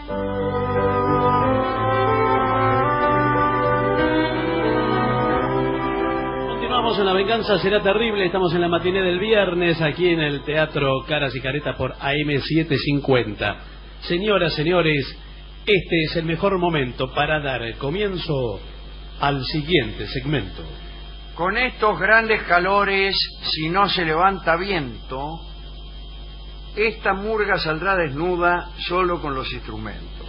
Continuamos en La Venganza Será Terrible. Estamos en la matiné del viernes aquí en el Teatro Caras y Caretas por AM750. Señoras, señores, este es el mejor momento para dar comienzo al siguiente segmento. Con estos grandes calores, si no se levanta viento, esta murga saldrá desnuda solo con los instrumentos.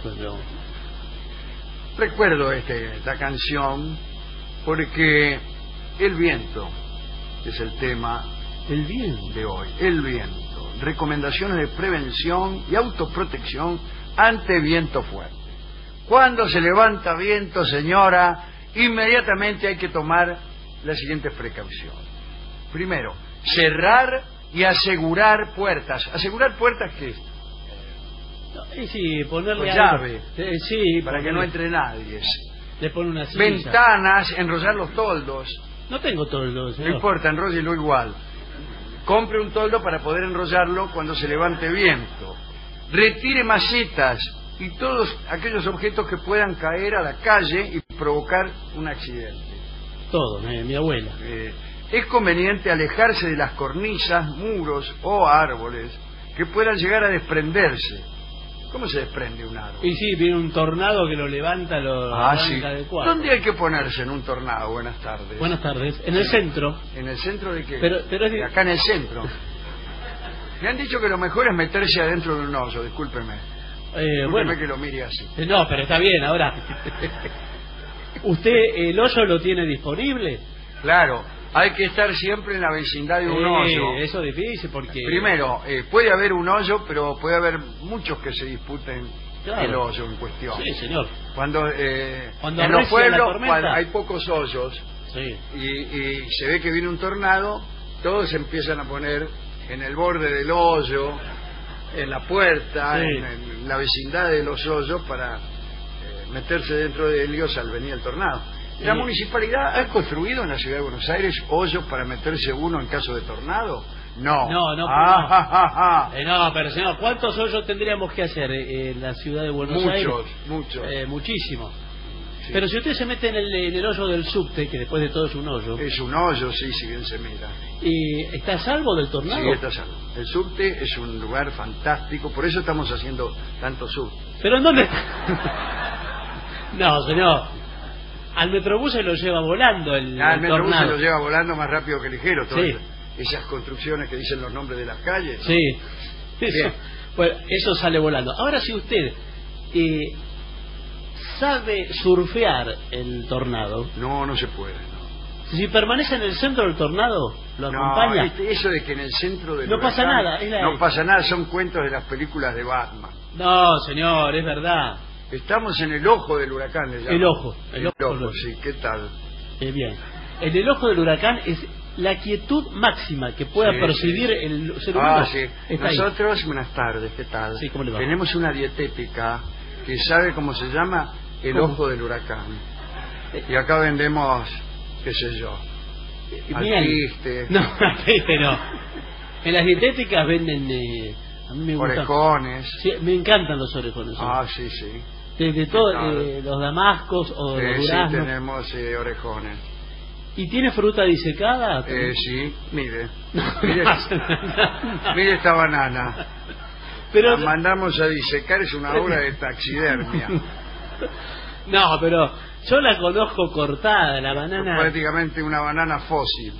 Recuerdo esta canción porque el viento es el tema de hoy. El viento. Recomendaciones de prevención y autoprotección ante viento fuerte. Cuando se levanta viento, señora, inmediatamente hay que tomar las siguientes precauciones. Primero, cerrar y asegurar puertas. ¿Asegurar puertas qué es? Sí, ponerle pues llave. Sí, para que no entre nadie. Le pone una silla. Ventanas, enrollar los toldos. No tengo toldos. No importa, enróllelo igual. Compre un toldo para poder enrollarlo cuando se levante viento. Retire macetas y todos aquellos objetos que puedan caer a la calle y provocar un accidente. Todo, mi abuela. Es conveniente alejarse de las cornisas, muros o árboles que puedan llegar a desprenderse. ¿Cómo se desprende un árbol? Y sí, viene un tornado que lo levanta, lo arranca sí. de cuadro. ¿Dónde hay que ponerse en un tornado? Buenas tardes. Buenas tardes. En el centro. ¿En el centro de qué? Pero es... Acá en el centro. Me han dicho que lo mejor es meterse adentro de un hoyo, discúlpeme. Discúlpeme que lo mire así. No, pero está bien, ahora. ¿Usted el hoyo lo tiene disponible? Claro, hay que estar siempre en la vecindad de un hoyo. Eso es difícil porque... Primero, puede haber un hoyo, pero puede haber muchos que se disputen el hoyo en cuestión. Sí, señor. Cuando en los pueblos hay pocos hoyos y se ve que viene un tornado, todos se empiezan a poner en el borde del hoyo, en la puerta, en la vecindad de los hoyos para meterse dentro de ellos al venir el tornado. ¿La municipalidad ha construido en la ciudad de Buenos Aires hoyos para meterse uno en caso de tornado? No. No, pero señor, ¿cuántos hoyos tendríamos que hacer en la ciudad de Buenos Aires? Muchos. Muchísimos. Sí. Pero si usted se mete en el hoyo del subte, que después de todo es un hoyo... Es un hoyo, sí, si bien se mira. ¿Y está a salvo del tornado? Sí, está a salvo. El subte es un lugar fantástico, por eso estamos haciendo tanto subte. ¿Pero en dónde? No, señor. Al Metrobús se lo lleva volando el Metrobús tornado. se lo lleva volando más rápido que ligero. Esas construcciones que dicen los nombres de las calles. Sí. Bueno, eso sale volando. Ahora, si usted sabe surfear el tornado... No se puede, no. Si permanece en el centro del tornado, ¿lo acompaña? Eso de que en el centro del huracán pasa nada. No pasa nada, son cuentos de las películas de Batman. No, señor, es verdad. Estamos en el ojo del huracán, le llaman. El ojo, sí, ¿qué tal? Bien. En el ojo del huracán es la quietud máxima que pueda percibir el ser humano. Nosotros, buenas tardes, ¿qué tal? Sí, ¿cómo le va? Tenemos una dietética que sabe cómo se llama el ojo del huracán. Y acá vendemos, qué sé yo, alpiste. No, alpiste no. En las dietéticas venden... a mí me gustan orejones. Sí, me encantan los orejones. Sí. De todo, los damascos o los duraznos. Sí, tenemos orejones. ¿Y tiene fruta disecada? Sí, mire. Mire esta banana. Pero... La mandamos a disecar, es una obra de taxidermia. No, pero yo la conozco cortada, la banana... Es prácticamente una banana fósil.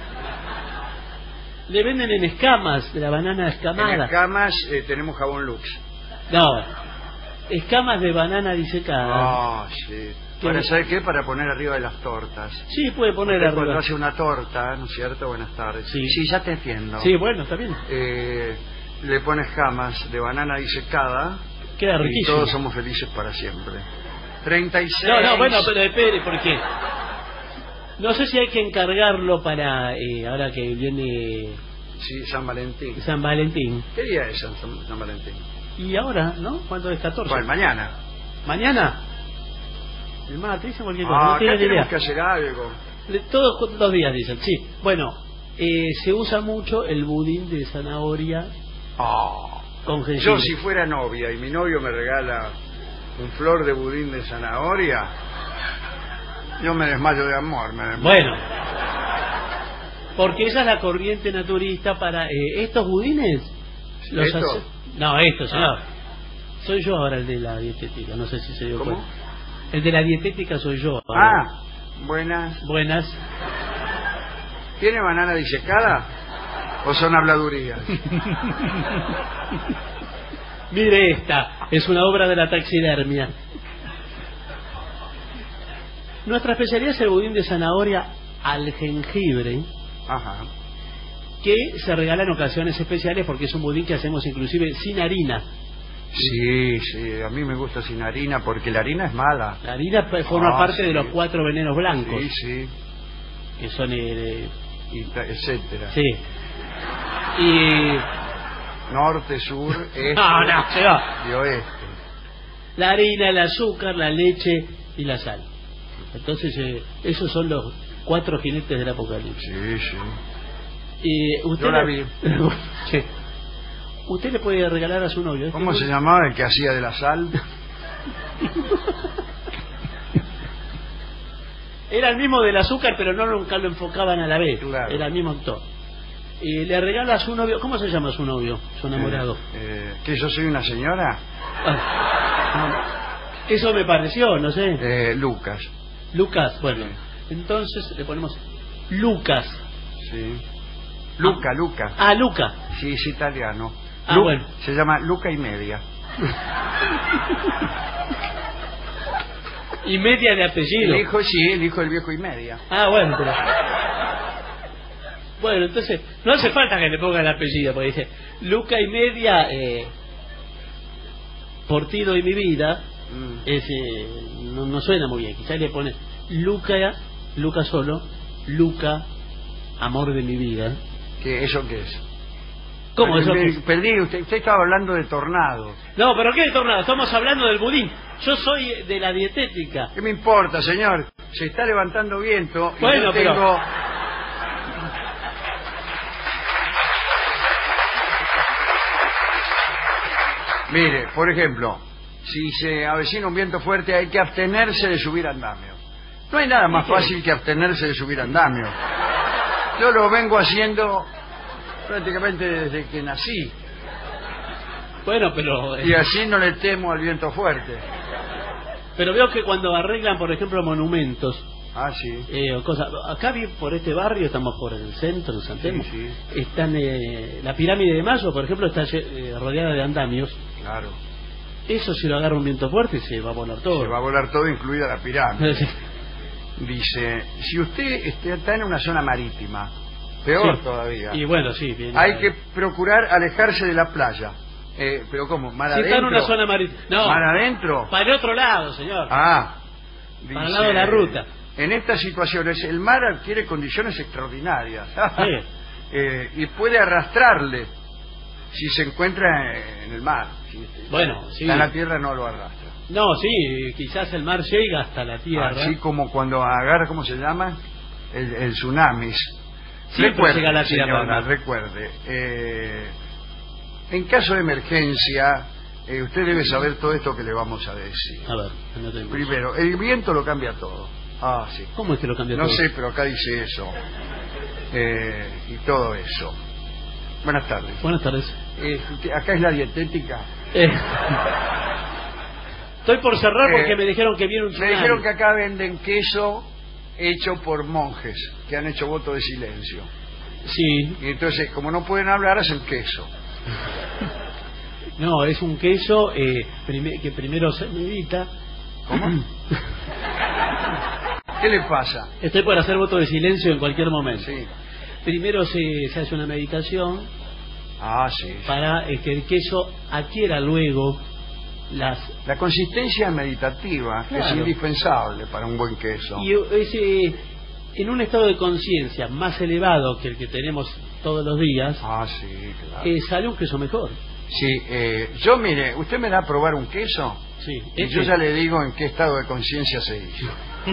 Le venden en escamas, de la banana escamada. En escamas tenemos jabón Lux. No, escamas de banana disecada. Sí. Para, ¿sabe qué? Para poner arriba de las tortas. Sí, puede poner arriba. Cuando hace una torta, ¿no es cierto? Buenas tardes. Sí, ya te entiendo. Sí, bueno, está bien. Le pones escamas de banana disecada. Queda riquísimo. Y todos somos felices para siempre. 36. No, bueno, pero espere, ¿por qué? No sé si hay que encargarlo para ahora que viene... Sí, San Valentín. San Valentín. ¿Qué día es San Valentín? Y ahora, ¿no? ¿Cuándo es 14? Bueno, mañana. ¿Mañana? El martes o cualquier cosa. No tiene ni idea. Tenemos que hacer algo. Todos los días dicen, sí. Bueno, se usa mucho el budín de zanahoria con jengibre. Yo si fuera novia y mi novio me regala un flor de budín de zanahoria, yo me desmayo de amor. Bueno, porque esa es la corriente naturista para estos budines. ¿Esto? No, esto, señor. Soy yo ahora el de la dietética, no sé si se dio ¿Cómo? cuenta. El de la dietética soy yo ahora. Buenas. Buenas. ¿Tiene banana disecada o son habladurías? Mire esta, es una obra de la taxidermia. Nuestra especialidad es el budín de zanahoria al jengibre, Ajá. que se regala en ocasiones especiales porque es un budín que hacemos inclusive sin harina. Sí, a mí me gusta sin harina porque la harina es mala. La harina forma parte sí. de los 4 venenos blancos. Sí. Que son etcétera. sí. Y Norte, sur, este no, señor. y oeste. La harina, el azúcar, la leche y la sal. Entonces, esos son los 4 jinetes del apocalipsis. Sí. Y usted Yo la vi. Sí. Usted le puede regalar a su novio. ¿Cómo se llamaba el que hacía de la sal? Era el mismo del azúcar, pero no nunca lo enfocaban a la vez. Claro. Era el mismo actor. Y le regala a su novio. ¿Cómo se llama su novio? Su enamorado. ¿Que yo soy una señora? Eso me pareció, no sé. Lucas. Lucas, bueno. Entonces le ponemos Lucas. Sí. Luca. Ah, Luca. Sí, es italiano. Bueno. Se llama Luca y media. Y media de apellido. El hijo del viejo y media. Bueno, pero... Bueno, entonces, no hace falta que le ponga el apellido, porque dice, Luca y media, por ti doy mi vida, no suena muy bien. Quizás le pone Luca solo, Luca, amor de mi vida. ¿Eso qué es? ¿Cómo eso? Perdí, usted estaba hablando de tornado. No, pero ¿qué de tornado? Estamos hablando del budín. Yo soy de la dietética. ¿Qué me importa, señor? Se está levantando viento y bueno, yo tengo... pero... Mire, por ejemplo, si se avecina un viento fuerte hay que abstenerse de subir andamio. No hay nada más fácil que abstenerse de subir andamio. Yo lo vengo haciendo prácticamente desde que nací. Bueno, pero... Y así no le temo al viento fuerte. Pero veo que cuando arreglan, por ejemplo, monumentos... Sí. O cosas. Acá por este barrio, estamos por el centro, en San Telmo, sí. Están la pirámide de Mayo, por ejemplo, está rodeada de andamios. Claro. Eso si lo agarra un viento fuerte se va a volar todo. Se va a volar todo, incluida la pirámide. Dice, si usted está en una zona marítima, peor todavía. Y bueno, sí. Bien, hay que procurar alejarse de la playa. Pero ¿cómo? ¿Mar adentro? Si está en una zona marítima. No. ¿Mar adentro? Para el otro lado, señor. Dice, para el lado de la ruta. En estas situaciones el mar adquiere condiciones extraordinarias. Y puede arrastrarle si se encuentra en el mar. Bueno, sí. En la tierra no lo arrastra. No, sí, quizás el mar llega hasta la tierra. Así como cuando agarra, ¿cómo se llama? El tsunamis. Sí, recuerde, llega a la tierra, señora, recuerde. En caso de emergencia, usted debe saber todo esto que le vamos a decir. A ver, primero, el viento lo cambia todo. Sí. ¿Cómo es que lo cambia todo? No sé, pero acá dice eso. Y todo eso. Buenas tardes. Buenas tardes. Acá es la dietética. Estoy por cerrar porque me dijeron que viene un tsunami. Me dijeron que acá venden queso hecho por monjes que han hecho voto de silencio. Sí. Y entonces, como no pueden hablar, hacen queso. No, es un queso que primero se medita. ¿Cómo? ¿Qué le pasa? Estoy por hacer voto de silencio en cualquier momento. Sí. Primero se hace una meditación sí. para que el queso adquiera luego la consistencia meditativa, claro, es indispensable para un buen queso. Y en un estado de conciencia más elevado que el que tenemos todos los días, sí, claro, sale un queso mejor. Sí, yo mire, usted me da a probar un queso. Sí. Y yo ya le digo en qué estado de conciencia se hizo.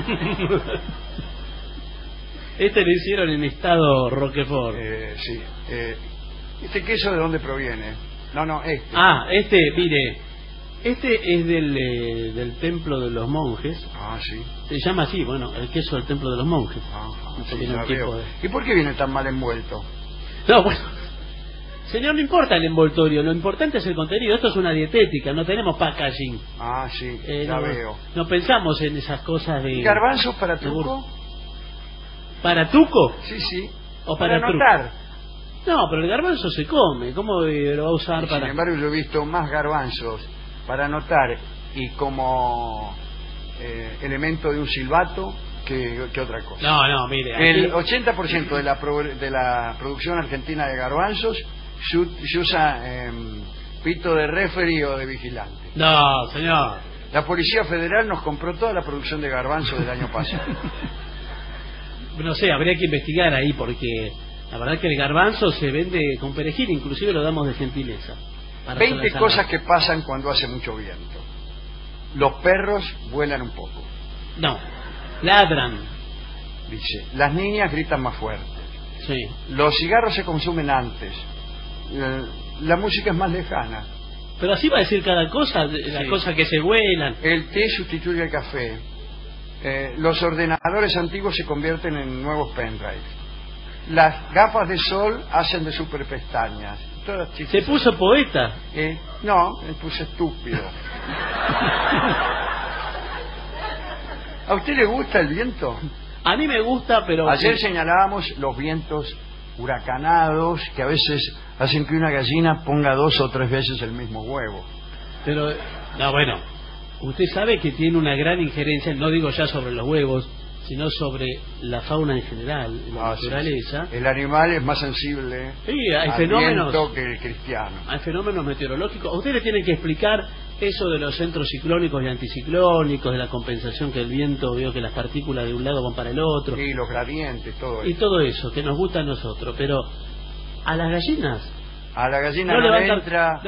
Lo hicieron en estado Roquefort. Sí. ¿Este queso de dónde proviene? No, mire, Este es del templo de los monjes. Ah, sí. Se llama así, bueno, el queso del templo de los monjes. Sí, Tiene un tipo de... ¿Y por qué viene tan mal envuelto? No, bueno, señor, no importa el envoltorio, lo importante es el contenido. Esto es una dietética, no tenemos packaging. Ah, sí, ya veo. No pensamos en esas cosas de... ¿Garbanzos para truco? ¿Para tuco? Sí, sí. ¿O para anotar? No, pero el garbanzo se come. ¿Cómo lo va a usar para...? Sin embargo, yo he visto más garbanzos para anotar y como elemento de un silbato que otra cosa. No, mire. Aquí... El 80% de la producción argentina de garbanzos se usa pito de referee o de vigilante. No, señor. La Policía Federal nos compró toda la producción de garbanzos del año pasado. No sé, habría que investigar ahí porque la verdad que el garbanzo se vende con perejil, inclusive lo damos de gentileza. 20 cosas que pasan cuando hace mucho viento. Los perros vuelan un poco. No, ladran. Dice, las niñas gritan más fuerte. Sí. Los cigarros se consumen antes. La música es más lejana. Pero así va a decir cada cosa, las cosas que se vuelan. El té sustituye al café. Los ordenadores antiguos se convierten en nuevos pendrive. Las gafas de sol hacen de super pestañas. Todas ¿Se puso poeta? No, me puse estúpido. ¿A usted le gusta el viento? A mí me gusta, pero... Ayer señalábamos los vientos huracanados que a veces hacen que una gallina ponga 2 o 3 veces el mismo huevo. Pero, no, bueno, usted sabe que tiene una gran injerencia, no digo ya sobre los huevos, sino sobre la fauna en general, la naturaleza. Sí. El animal es más sensible hay al fenómenos, viento que el cristiano. Hay fenómenos meteorológicos. A usted le tienen que explicar eso de los centros ciclónicos y anticiclónicos, de la compensación que el viento, veo que las partículas de un lado van para el otro. Y los gradientes, todo eso. Y todo eso, que nos gusta a nosotros. Pero a las gallinas... A la gallina no le entra...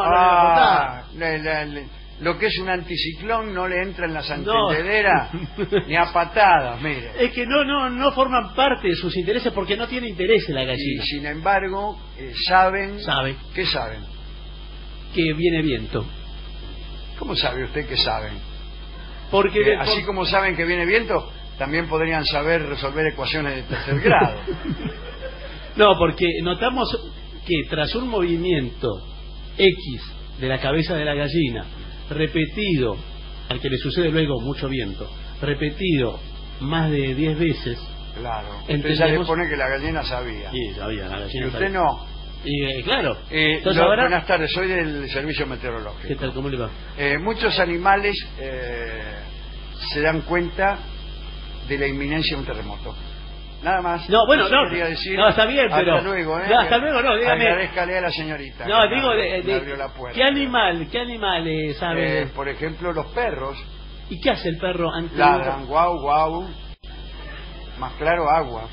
Lo que es un anticiclón no le entra en la santendedera ni a patadas, mire. Es que no forman parte de sus intereses porque no tiene interés en la gallina. Y sin embargo, saben... ¿Qué saben? Que viene viento. ¿Cómo sabe usted que saben? Porque así como saben que viene viento, también podrían saber resolver ecuaciones de tercer grado. No, porque notamos que tras un movimiento X de la cabeza de la gallina, repetido, al que le sucede luego mucho viento, repetido más de 10 veces... Claro, entonces ya le pone que la gallina sabía. Sí, sabía, la gallina y usted sabía. No. Y claro. Entonces ahora... Buenas tardes, soy del servicio meteorológico. ¿Qué tal? ¿Cómo le va? Muchos animales se dan cuenta de la inminencia de un terremoto. Nada más. No, bueno, no. Quería decir, no, está bien, pero... Hasta luego, No, hasta luego, no, dígame. Agradezcale a la señorita. No, digo, abrió la puerta. ¿Qué animal sabe? Por ejemplo, los perros. ¿Y qué hace el perro antes? Ladran, guau, guau. Más claro, agua.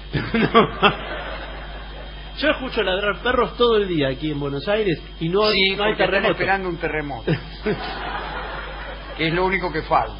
Yo escucho ladrar perros todo el día aquí en Buenos Aires y no hay terremoto. Están esperando un terremoto. Que es lo único que falta.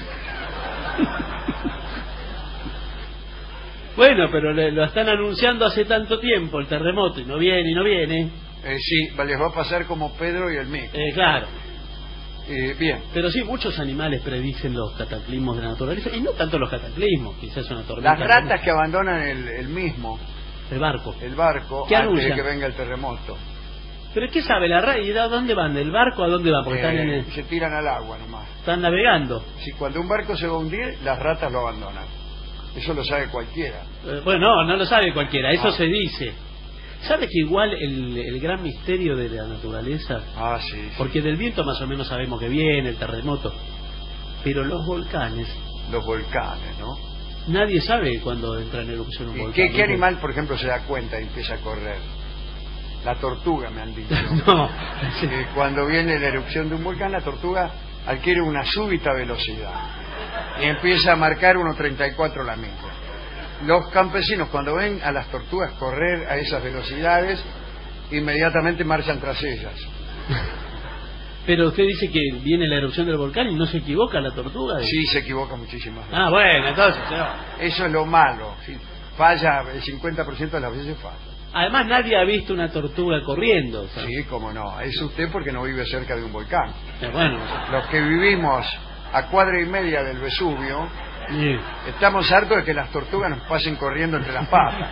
Bueno, pero lo están anunciando hace tanto tiempo el terremoto y no viene y no viene. Sí, les va a pasar como Pedro y el Mico. Claro. Bien. Pero sí, muchos animales predicen los cataclismos de la naturaleza y no tanto los cataclismos, quizás una tormenta. Las ratas que abandonan el barco antes de que venga el terremoto. ¿Pero qué sabe la rata? ¿Y a dónde van? ¿Del barco a dónde van? Porque se tiran al agua nomás. Están navegando. Si cuando un barco se va a hundir, las ratas lo abandonan. Eso lo sabe cualquiera. Bueno, no lo sabe cualquiera, eso se dice. ¿Sabe que igual el gran misterio de la naturaleza? Sí. Porque del viento más o menos sabemos que viene, el terremoto. Pero los volcanes... Los volcanes, ¿no? Nadie sabe cuándo entra en erupción un volcán. ¿Qué animal, por ejemplo, se da cuenta y empieza a correr? La tortuga, me han dicho. No. Cuando viene la erupción de un volcán, la tortuga adquiere una súbita velocidad y empieza a marcar 1.34 la milla. Los campesinos, cuando ven a las tortugas correr a esas velocidades, inmediatamente marchan tras ellas. Pero usted dice que viene la erupción del volcán y no se equivoca la tortuga. Sí, se equivoca muchísimas veces. Bueno, entonces... Eso es lo malo. Si falla, el 50% de las veces falla. Además nadie ha visto una tortuga corriendo. ¿Sabes? Sí, cómo no. Es usted porque no vive cerca de un volcán. Bueno, Los que vivimos a cuadra y media del Vesubio, sí. estamos hartos de que las tortugas nos pasen corriendo entre las patas.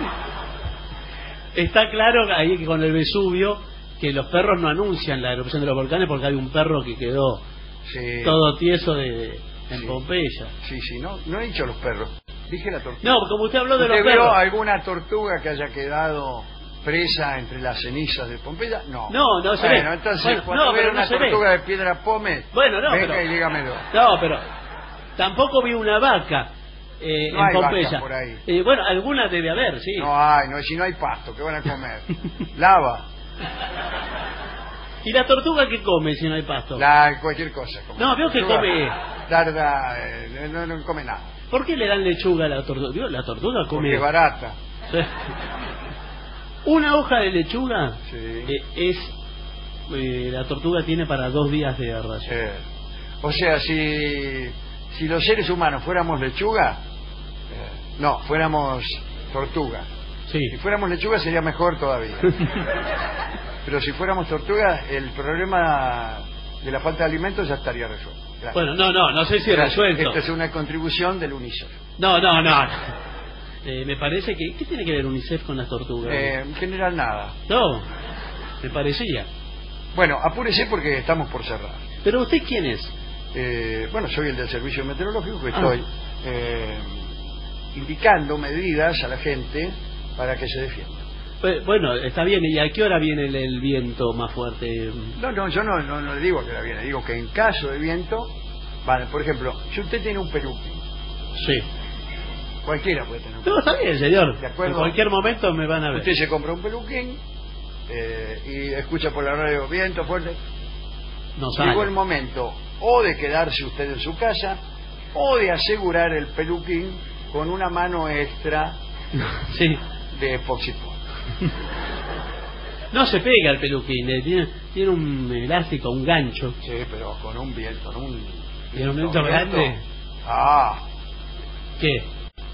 Está claro ahí que con el Vesubio que los perros no anuncian la erupción de los volcanes porque hay un perro que quedó Sí. todo tieso en Sí. Pompeya. Sí, no he dicho los perros, dije la tortuga. No, como usted habló de los ¿Usted vio perros. alguna tortuga que haya quedado presa entre las cenizas de Pompeya? No. No se ve. Bueno, entonces Bueno, cuando no, vea pero una no se ve. tortuga de piedra pómez, Bueno, no, venga pero- y dígamelo. No, pero tampoco vi una vaca en No hay Pompeya. vacas por ahí. Bueno, alguna debe haber, sí. No hay, si no hay pasto, ¿qué van a comer? Lava, ¿Y la tortuga qué come si no hay pasto? cualquier cosa. Como No, veo que tortuga come. Tarda, no come nada, ¿Por qué le dan lechuga a la tortuga? Digo, la tortuga come. porque es barata. Una hoja de lechuga Sí. la tortuga tiene para 2 días de ración. O sea, si los seres humanos fuéramos lechuga, fuéramos tortuga. Sí. Si fuéramos lechuga sería mejor todavía. Pero si fuéramos tortuga, el problema de la falta de alimentos ya estaría resuelto. Gracias. Bueno, no sé si Gracias. resuelto. Esta es una contribución del UNICEF. No. Me parece que... ¿Qué tiene que ver UNICEF con las tortugas? En general nada. No, me parecía. Bueno, apúrese porque estamos por cerrar. ¿Pero usted quién es? Bueno, soy el del servicio meteorológico que estoy indicando medidas a la gente para que se defienda. Bueno, está bien. ¿Y a qué hora viene el viento más fuerte? No, yo no le digo que la viene, digo que en caso de viento, vale, por ejemplo, si usted tiene un peluquín, Sí. cualquiera puede tener un No, está bien, señor. ¿De acuerdo? En cualquier momento me van a ver. Usted se compra un peluquín y escucha por la radio viento fuerte. No sale. Llegó el momento o de quedarse usted en su casa o de asegurar el peluquín con una mano extra Sí. de epoxipor. No se pega el peluquín, tiene un elástico, un gancho. Sí, pero con un viento, ¿Tiene un viento grande? Ah, ¿Qué?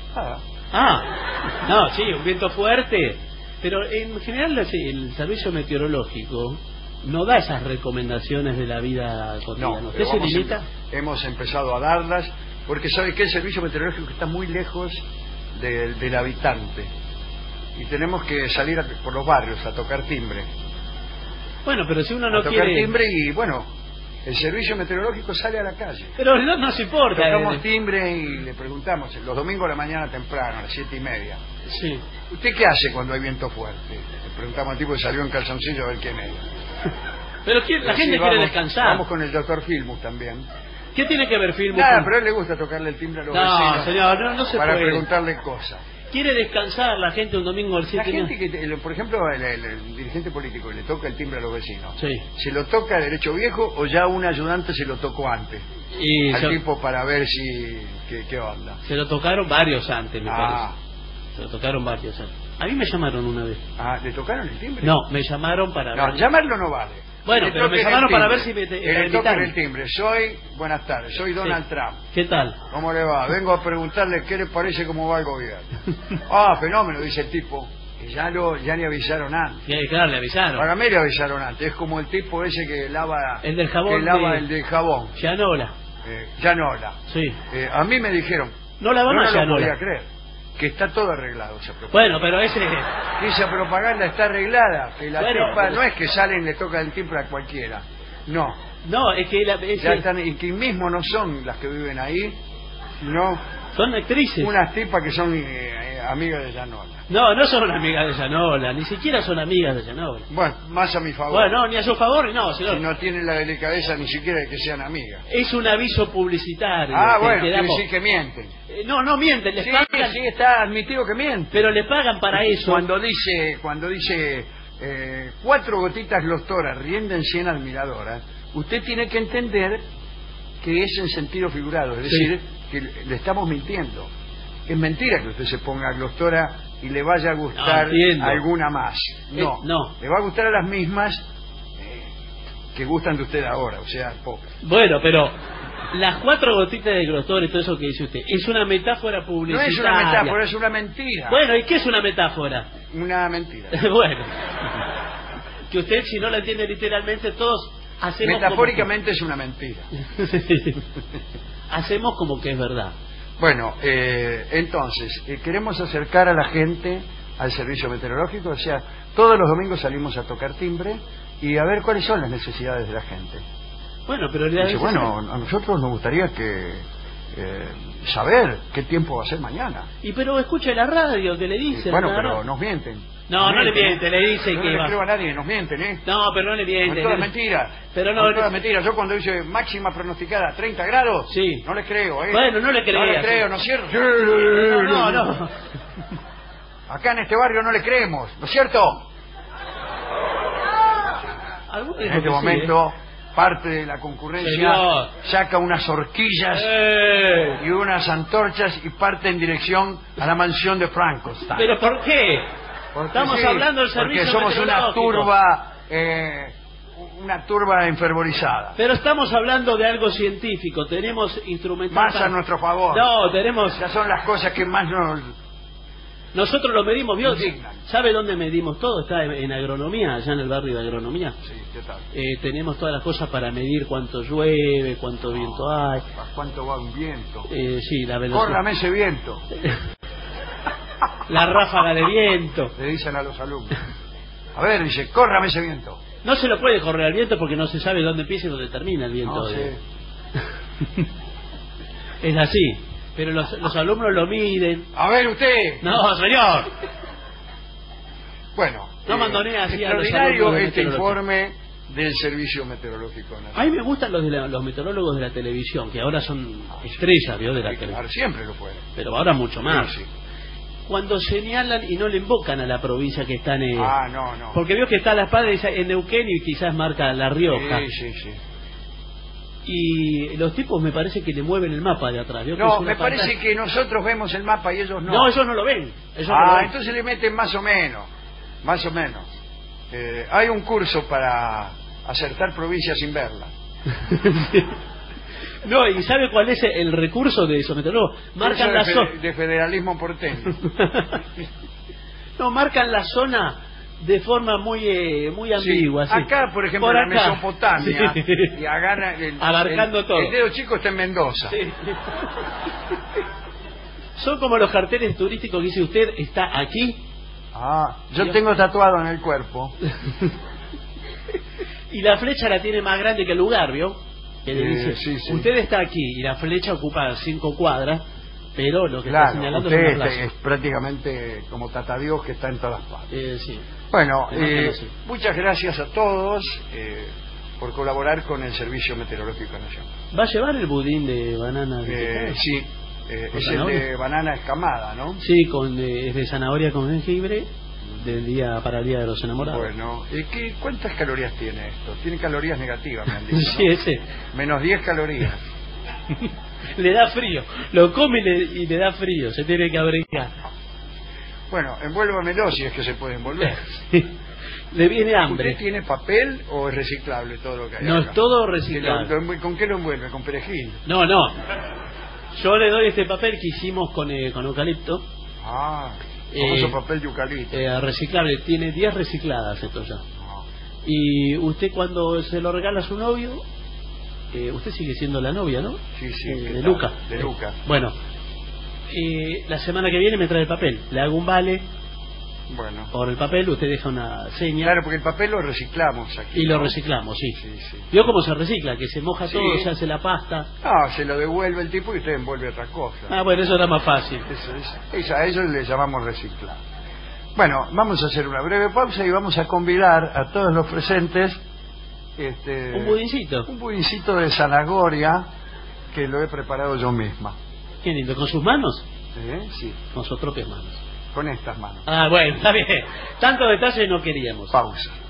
No, sí, un viento fuerte. Pero en general el servicio meteorológico no da esas recomendaciones de la vida cotidiana. no, ¿Usted se pero limita? hemos empezado a darlas porque sabe que el servicio meteorológico está muy lejos del habitante y tenemos que salir por los barrios a tocar timbre. Bueno, pero si uno no a tocar quiere... timbre y bueno, el servicio meteorológico sale a la calle. Pero no se importa. Tocamos timbre y le preguntamos, los domingos a la mañana temprano, a las 7:30. Sí. ¿Usted qué hace cuando hay viento fuerte? Le preguntamos al tipo que salió en calzoncillo a ver quién era. Pero la gente quiere vamos, descansar. Vamos con el doctor Filmus también. ¿Qué tiene que ver Filmus? Nada, pero a él le gusta tocarle el timbre a los vecinos. No, señor, no se para puede. preguntarle cosas. Quiere descansar la gente un domingo al 7. La gente que, por ejemplo, el dirigente político le toca el timbre a los vecinos. Sí. ¿Se lo toca derecho viejo o ya un ayudante se lo tocó antes? Y Al tipo para ver si... ¿Qué onda? se lo tocaron varios antes, me Ah. parece. Se lo tocaron varios antes. A mí me llamaron una vez. ¿Le tocaron el timbre? No, me llamaron para No, ver. llamarlo no vale. Bueno, Le pero me toquen el llamaron para timbre. ver si me Que le toquen invitaron. el timbre. Buenas tardes, soy Donald Sí. Trump. ¿Qué tal? ¿Cómo le va? Vengo a preguntarle qué le parece cómo va el gobierno. Fenómeno, dice el tipo. Que ya le avisaron antes. Sí, claro, le avisaron. Para mí le avisaron antes. Es como el tipo ese que lava... El del jabón Que lava de- el del jabón. Llanola. Llanola. Sí. A mí me dijeron... No la van no a lo Llanola. podía creer. Que está todo arreglado esa propaganda. Bueno, pero ese... Que esa propaganda está arreglada. Que la Bueno, tipa pero- no es que salen y le toca el timbre a cualquiera. No. No, es que Ya están, y que mismo no son las que viven ahí, sino son actrices. unas tipas que son amigas de Llanola. No son amigas de Llanola, ni siquiera son amigas de Llanola. Bueno, más a mi favor. Bueno, ni a su favor ni no, señor. Si no tienen la delicadeza ni siquiera de que sean amigas. Es un aviso publicitario. Bueno, que quiere damos. decir que mienten. No mienten, les Sí, pagan. sí, está admitido que mienten. Pero le pagan para eso. Cuando dice 4 gotitas glostora rienden 100 admiradoras, usted tiene que entender que es en sentido figurado, es Sí. decir, que le estamos mintiendo. Es mentira que usted se ponga glostora y le vaya a gustar entiendo. alguna más. No, no. le va a gustar a las mismas que gustan de usted ahora, o sea, pocas. Bueno, pero Las 4 gotitas de Grostor y todo eso que dice usted, es una metáfora No publicitaria. es una metáfora, es una mentira. Bueno, ¿y qué es una metáfora? Una mentira. Bueno, que usted si no la entiende literalmente, todos hacemos Metafóricamente es una mentira. Hacemos como que es verdad. Bueno, entonces, queremos acercar a la gente al servicio meteorológico, o sea, todos los domingos salimos a tocar timbre y a ver cuáles son las necesidades de la gente. Bueno, pero Dice, bueno, a nosotros nos gustaría saber qué tiempo va a ser mañana. Y pero escuche la radio que le dicen. Bueno, pero nos mienten. No, no le miente, le dice no que le va. creo a nadie, nos mienten, ¿eh? No, pero no le miente. Son todas mentiras. Pero no, son todas mentiras. Yo cuando dice máxima pronosticada 30 grados, sí, no les creo, ¿eh? Bueno, no le creo. No le creo, ¿no es cierto? No. Acá en este barrio no le creemos, ¿no es cierto? En este momento, parte de la concurrencia Señor. saca unas horquillas y unas antorchas y parte en dirección a la mansión de Frankenstein. ¿Pero por qué? Porque Estamos hablando del servicio porque somos una turba enfervorizada. Pero estamos hablando de algo científico, tenemos instrumentos Más a nuestro favor. No, tenemos... Esas son las cosas que más nos... Nosotros lo medimos, ¿vio? Indignan. ¿Sabe dónde medimos todo? Está en agronomía, allá en el barrio de agronomía. Sí, ¿qué tal? Tenemos todas las cosas para medir cuánto llueve, cuánto viento hay. ¿A cuánto va un viento? Sí, la velocidad. Córrame ese viento. La ráfaga de viento. Le dicen a los alumnos. A ver, dice, córrame ese viento. No se lo puede correr al viento porque no se sabe dónde empieza y dónde termina el viento. No sé. Es así. Pero los alumnos lo miden. A ver usted. No, señor. Bueno, no mandonea así a los extraordinario alumnos de este meteorología. informe del Servicio Meteorológico Nacional. A mí me gustan los meteorólogos de la televisión, que ahora son estrellas, ¿vio? De la televisión. Claro, siempre lo fueron. Pero ahora mucho más. Sí, sí. Cuando señalan y no le invocan a la provincia que están en... No. Porque veo que está la espada en Neuquén y quizás marca La Rioja. Sí. Y los tipos me parece que le mueven el mapa de atrás. ¿Vio? No, me parece que nosotros vemos el mapa y ellos no. No, ellos no lo ven. Ellos no lo ven. Entonces le meten más o menos. Hay un curso para acertar provincias sin verla. No, ¿y sabe cuál es el recurso de esos meteorólogos? Marcan la zona. De federalismo porteño. No, marcan la zona de forma muy ambigua. Sí. Acá, por ejemplo, en la Mesopotamia, sí. Y agarra abarcando todo. El dedo chico está en Mendoza. Sí. Son como los carteles turísticos que dice usted, está aquí. Yo tengo tatuado en el cuerpo. Y la flecha la tiene más grande que el lugar, ¿vio? Que le dice, sí. Usted está aquí y la flecha ocupa 5 cuadras, pero lo que Claro, está señalando usted es una plaza. es prácticamente como Tatadios que está en todas partes. Sí. Bueno, Sí. muchas gracias a todos por colaborar con el Servicio Meteorológico Nacional. ¿Va a llevar el budín de banana? Sí, es el zanahoria? de banana escamada, ¿no? Sí, es de zanahoria con jengibre, para el Día de los Enamorados. Bueno, ¿cuántas calorías tiene esto? Tiene calorías negativas, me han dicho. Sí, ese. Menos 10 calorías. Le da frío, lo come y le da frío, se tiene que abrigar. Bueno, envuélvamelo si es que se puede envolver. Le viene hambre. ¿Usted tiene papel o es reciclable todo lo que hay No, acá? es todo reciclable. ¿Con qué lo envuelve? ¿Con perejil? No. Yo le doy este papel que hicimos con eucalipto. Famoso papel de eucalipto. Reciclable, tiene 10 recicladas esto ya. Y usted cuando se lo regala a su novio, usted sigue siendo la novia, ¿no? Sí, de Luca. De Luca. Bueno, la semana que viene me trae el papel, le hago un vale. Bueno. Por el papel usted deja una seña. Claro, porque el papel lo reciclamos aquí. Y ¿no? lo reciclamos, sí. Sí. ¿Vio cómo se recicla? Que se moja todo, se hace la pasta. Se lo devuelve el tipo y usted envuelve otra cosa. Bueno, eso era más fácil. A eso le llamamos reciclar. Bueno, vamos a hacer una breve pausa y vamos a convidar a todos los presentes un budincito. Un budincito de zanahoria que lo he preparado yo misma. Qué lindo, ¿con sus manos? Sí. Con sus propias manos. Con estas manos. Bueno, está bien. Tanto detalle no queríamos. Pausa.